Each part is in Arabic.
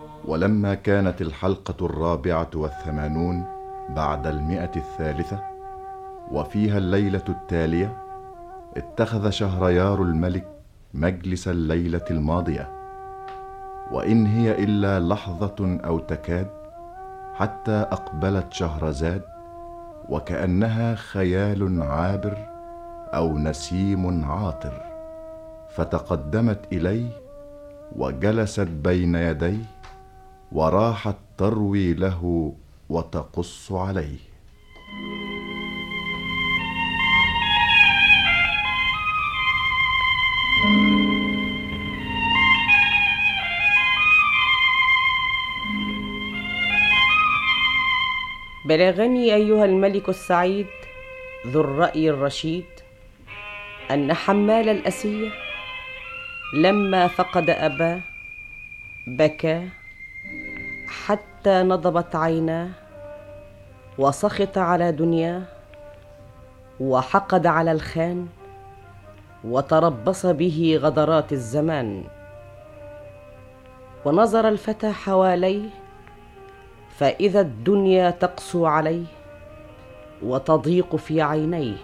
ولما كانت الحلقة 84 بعد 100 وفيها الليلة التالية، اتخذ شهريار الملك مجلس الليلة الماضية، وإن هي إلا لحظة أو تكاد حتى أقبلت شهرزاد، وكأنها خيال عابر أو نسيم عاطر، فتقدمت إليه وجلست بين يديه، وراحت تروي له وتقص عليه. بلغني أيها الملك السعيد ذو الرأي الرشيد أن حمال الأسية لما فقد أباه بكى حتى نضبت عيناه، وسخط على دنياه، وحقد على الخان، وتربص به غدرات الزمان. ونظر الفتى حواليه فإذا الدنيا تقسو عليه وتضيق في عينيه.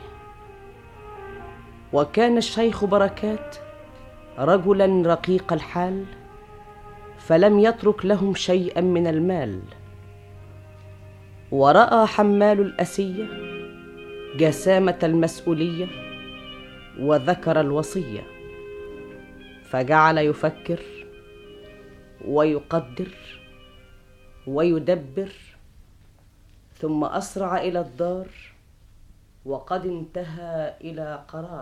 وكان الشيخ بركات رجلا رقيق الحال، فلم يترك لهم شيئا من المال. ورأى حمال الأسية جسامة المسؤولية وذكر الوصية، فجعل يفكر ويقدر ويدبر، ثم أسرع إلى الدار وقد انتهى إلى قرار.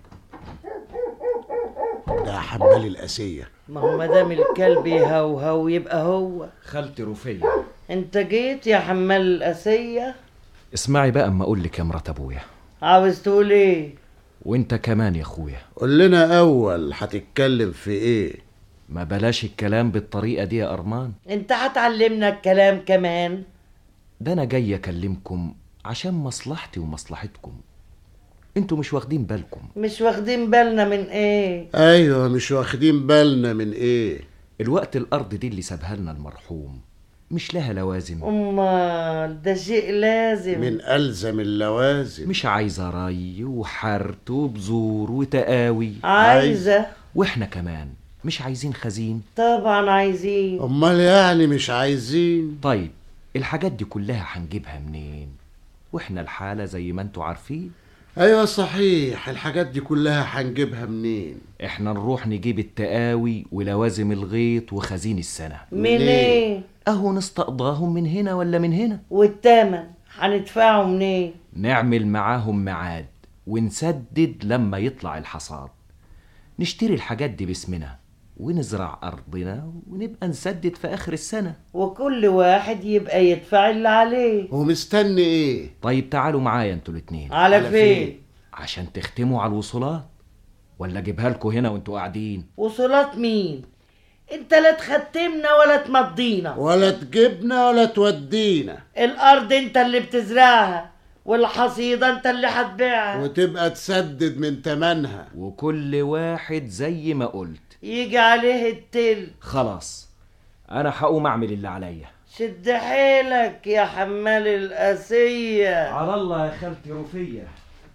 ده حمال الأسية. ما هو مدام الكلب يهوهو يبقى هو. خالتي رفية، انت جيت يا حمال الأسية؟ اسمعي بقى اما اقول لك يا مرات ابويا. عاوز تقول ايه؟ وانت كمان يا اخويا. قول لنا اول هتتكلم في ايه؟ ما بلاش الكلام بالطريقة دي يا ارمان. انت هتعلمنا الكلام كمان؟ ده انا جاي اكلمكم عشان مصلحتي ومصلحتكم. انتوا مش واخدين بالكم. مش واخدين بالنا من ايه؟ ايوه مش واخدين بالنا من ايه؟ الوقت الارض دي اللي سابها لنا المرحوم مش لها لوازم. امال ده شيء لازم. من ألزم اللوازم. مش عايزة ري وحرت وبذور وتقاوي. عايزة. واحنا كمان مش عايزين خزين. طبعا عايزين. امال يعني مش عايزين؟ طيب الحاجات دي كلها هنجيبها منين واحنا الحالة زي ما انتوا عارفين؟ ايوه صحيح، الحاجات دي كلها هنجيبها منين؟ احنا نروح نجيب التقاوي ولوازم الغيط وخزين السنة. منين؟ اهو نستقضاهم من هنا ولا من هنا. والتمن هندفعه منين؟ نعمل معاهم ميعاد ونسدد لما يطلع الحصاد. نشتري الحاجات دي باسمنا ونزرع أرضنا ونبقى نسدد في آخر السنة، وكل واحد يبقى يدفع اللي عليه. ومستني ايه؟ طيب تعالوا معايا انتوا الاتنين. على فين؟ عشان تختموا على الوصولات، ولا اجيبها لكم هنا وانتوا قاعدين؟ وصولات مين؟ انت لا تختمنا ولا تمضينا ولا تجيبنا ولا تودينا. الارض انت اللي بتزرعها، والحصيدة انت اللي هتبيعها، وتبقى تسدد من تمنها، وكل واحد زي ما قلت يجي عليه التل. خلاص انا هقوم اعمل اللي عليا. شد حيلك يا حمال الأسية. على الله يا خالتي رفية.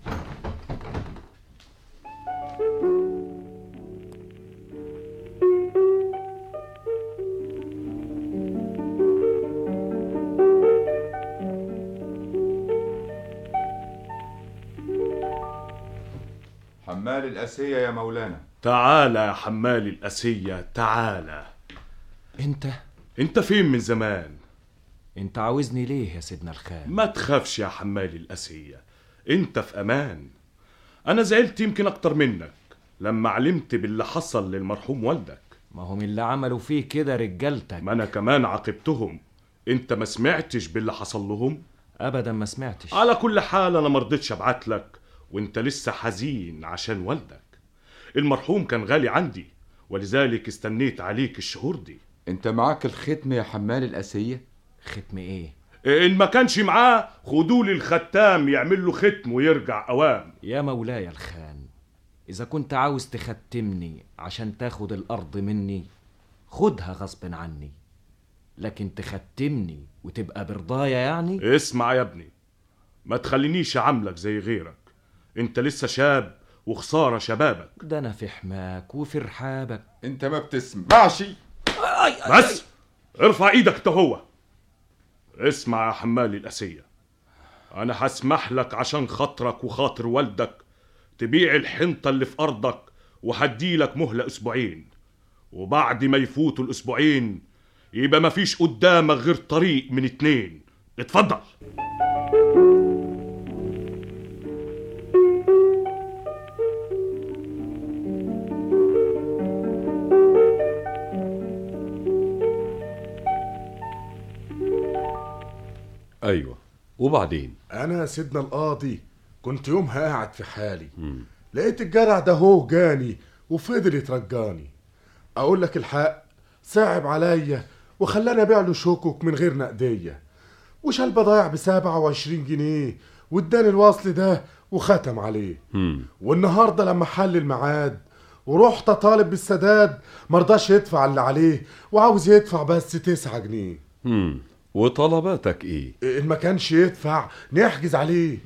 حمال الأسية يا مولانا. تعالى يا حمال الأسية تعالى. انت فين من زمان؟ انت عاوزني ليه يا سيدنا الخال؟ ما تخافش يا حمال الأسية، انت في امان. انا زعلت يمكن اكتر منك لما علمت باللي حصل للمرحوم والدك. ما هم اللي عملوا فيه كده رجالتك. ما انا كمان عاقبتهم. انت ما سمعتش باللي حصل لهم؟ ابدا ما سمعتش. على كل حال انا مرضتش ابعت لك وانت لسه حزين عشان والدك. المرحوم كان غالي عندي ولذلك استنيت عليك الشهور دي. انت معاك الختم يا حمال الأسية؟ ختم ايه؟ ان ما كانش معاه خدولي الختام يعمل له ختم ويرجع اوام. يا مولاي الخان، اذا كنت عاوز تختمني عشان تاخد الارض مني خدها غصب عني، لكن تختمني وتبقى برضايا يعني؟ اسمع يا ابني، ما تخلينيش عاملك زي غيرك. انت لسه شاب وخسارة شبابك. ده انا في حماك وفي رحابك. انت ما بتسمعش. بس ارفع ايدك تهوى. اسمع يا حمالي الأسية، انا هسمح لك عشان خاطرك وخاطر والدك تبيع الحنطة اللي في ارضك، وهديلك مهلة اسبوعين، وبعد ما يفوتوا الاسبوعين يبقى مفيش قدامك غير طريق من اتنين. اتفضل. ايوه، وبعدين؟ انا سيدنا القاضي كنت يومها قاعد في حالي، لقيت الجرع ده هو جاني وفضل يترجاني. اقول لك الحق، صعب عليا وخلاني ابيع له شوكك من غير نقديه، وشال بضايع ب27 جنيه واداني الوصل ده وختم عليه. والنهارده لما حل الميعاد ورحت طالب بالسداد مرضاش يدفع اللي عليه وعاوز يدفع بس 9 جنيه. وطلباتك ايه؟ إن ما كانش يدفع نحجز عليه.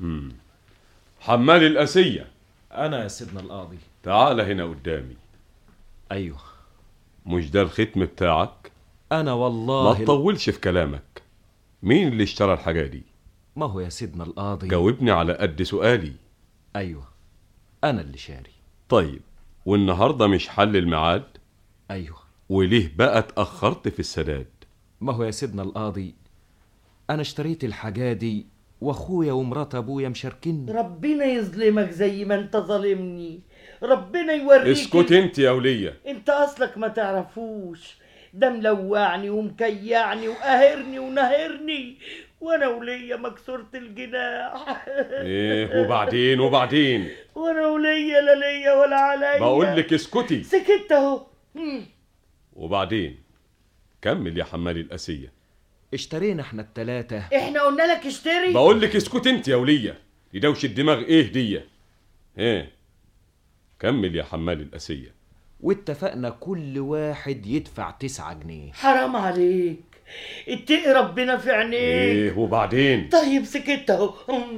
حمال الأسية، انا يا سيدنا القاضي. تعال هنا قدامي. ايوه. مش ده الختم بتاعك؟ انا والله ما تطولش في كلامك. مين اللي اشترى الحاجة دي؟ ما هو يا سيدنا القاضي. جاوبني على قد سؤالي. ايوه، انا اللي شاري. طيب، والنهاردة مش حل الميعاد؟ ايوه. وليه بقى اتأخرت في السداد؟ ما هو يا سيدنا القاضي، انا اشتريت الحاجة دي واخويا ومرات ابويا مشاركني. ربنا يظلمك زي ما انت ظالمني، ربنا يوريك. اسكت انت يا ولية. انت اصلك ما تعرفوش، ده ملوعني ومكيعني وقاهرني ونهرني، وانا وليا مكسورة الجناح. ايه وبعدين؟ وانا وليا لا ليا ولا عليا. بقول لك اسكتي. سكت اهو. وبعدين كمل يا حمالي الأسية. اشترينا احنا التلاتة. احنا قلنا لك اشتري. بقول لك اسكت انت يا ولية. دي دوشة الدماغ ايه دي؟ ايه كمل يا حمالي الأسية. واتفقنا كل واحد يدفع 9 جنيه. حرام عليك، اتقي ربنا في عينيك. ايه وبعدين؟ طيب سكت اهو.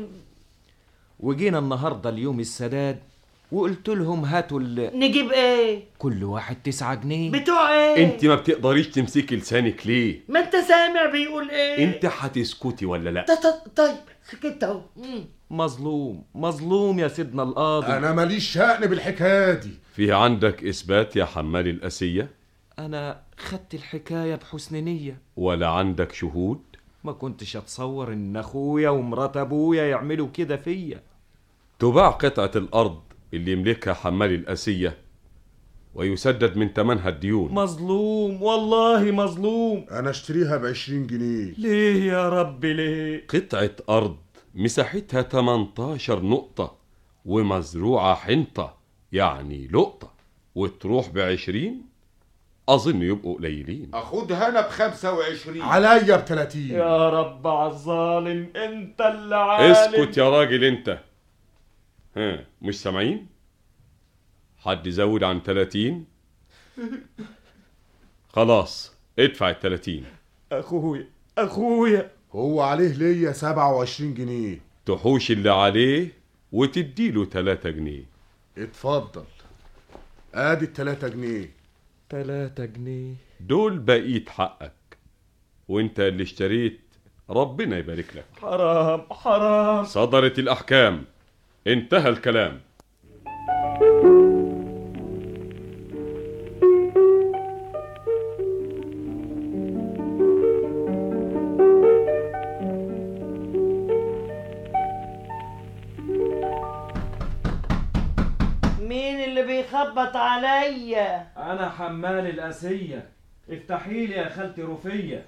وجينا النهارده اليوم السداد وقلت لهم هاتوا نجيب ايه؟ كل واحد 9 جنيه. بتوع ايه؟ انت ما بتقدريش تمسكي لسانك ليه؟ ما انت سامع بيقول ايه؟ انت هتسكتي ولا لا؟ طيب سكت اهو. مظلوم يا سيدنا القاضي. انا ماليش شأن بالحكايه دي. في عندك اثبات يا حمالي الأسية؟ انا خدت الحكايه بحسن نيه. ولا عندك شهود؟ ما كنتش اتصور ان اخويا ومرات ابويا يعملوا كده فيا. تباع قطعة الارض اللي يملكها حمالي الأسية ويسدد من ثمنها الديون. مظلوم والله مظلوم. انا اشتريها ب20 جنيه. ليه يا رب ليه؟ قطعة ارض مساحتها 18 نقطة ومزروعة حنطة، يعني لقطة، وتروح ب20؟ اظن يبقوا قليلين. اخدها انا ب25. عليا ب30. يا رب عالظالم، انت اللي عالم. اسكت يا راجل انت. ها مش سامعين؟ حد يزود عن 30؟ خلاص ادفع ال30. اخويا هو عليه ليا 27 جنيه. تحوش اللي عليه وتديله 3 جنيه. اتفضل، ادي ال3 جنيه. 3 جنيه دول بقيت حقك، وانت اللي اشتريت ربنا يبارك لك. حرام. صدرت الأحكام، انتهى الكلام. مين اللي بيخبط عليا؟ انا حمال الأسية، افتحي لي يا خالتي رفية.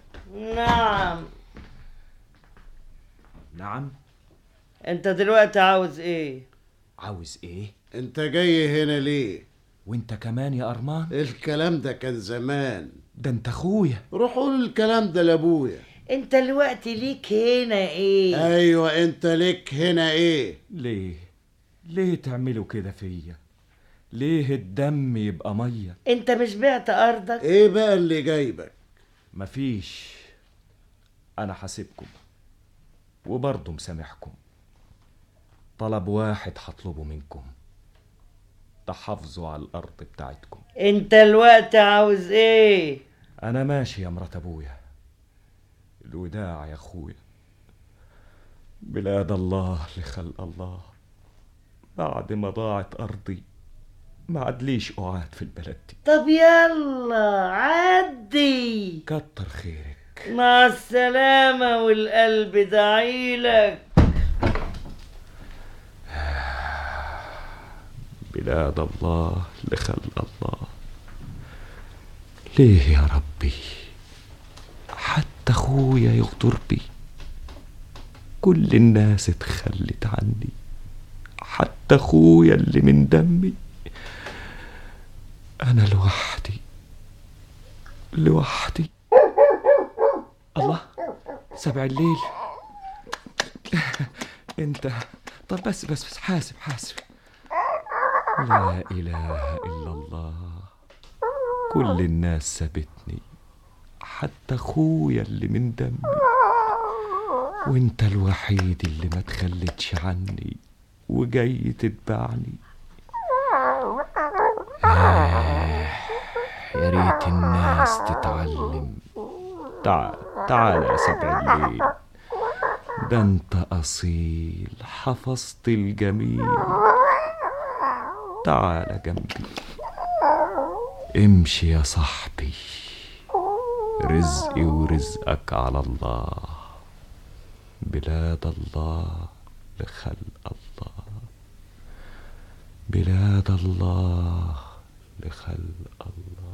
نعم. انت دلوقتي عاوز ايه؟ عاوز ايه؟ انت جاي هنا ليه؟ وانت كمان يا أرمان؟ الكلام ده كان زمان. ده انت اخويا. روح قول الكلام ده لابويا. انت دلوقتي ليك هنا ايه؟ ايوه انت ليك هنا ايه؟ ليه تعملوا كده فيا؟ ليه الدم يبقى ميه؟ انت مش بعت ارضك؟ ايه بقى اللي جايبك؟ مفيش، أنا حاسبكم وبرضه مسامحكم. طلب واحد هطلبه منكم، تحافظوا على الأرض بتاعتكم. انت الوقت عاوز ايه؟ أنا ماشي يا مرات أبويا، الوداع يا أخويا. بلاد الله لخلق الله، بعد ما ضاعت أرضي ما عدليش قعاد في البلد دي. طب يلا عدي. كتر خيرك. مع السلامة والقلب دعيلك. بلاد الله لخلق الله. ليه يا ربي حتى أخويا يغدر بي؟ كل الناس اتخلت عني، حتى أخويا اللي من دمي. أنا لوحدي لوحدي. الله، 7 الليل. انت طب بس حاسب. لا إله إلا الله، كل الناس سابتني، حتى أخويا اللي من دمي، وانت الوحيد اللي ما تخلتش عني وجاي تتبعني. يا ريت الناس تتعلم. تعال يا 7 الليل، ده انت أصيل حفظت الجميل. تعال جنبي، امشي يا صاحبي، رزقي ورزقك على الله. بلاد الله لخلق الله، بلاد الله لخلق الله.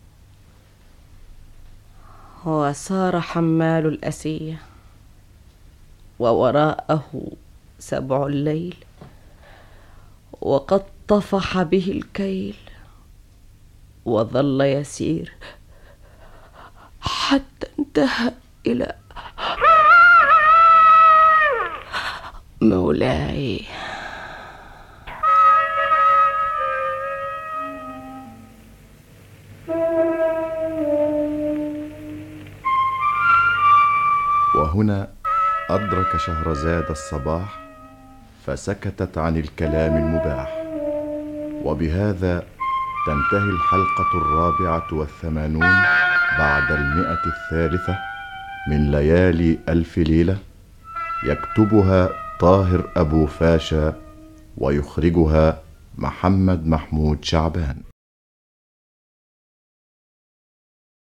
وسار حمال الأسية ووراءه 7 الليل، وقد طفح به الكيل، وظل يسير حتى انتهى إلى مولاي. وهنا أدرك شهرزاد الصباح، فسكتت عن الكلام المباح. وبهذا تنتهي الحلقة 84 بعد 100 من ليالي 1000 ليلة. يكتبها طاهر أبو فاشا، ويخرجها محمد محمود شعبان.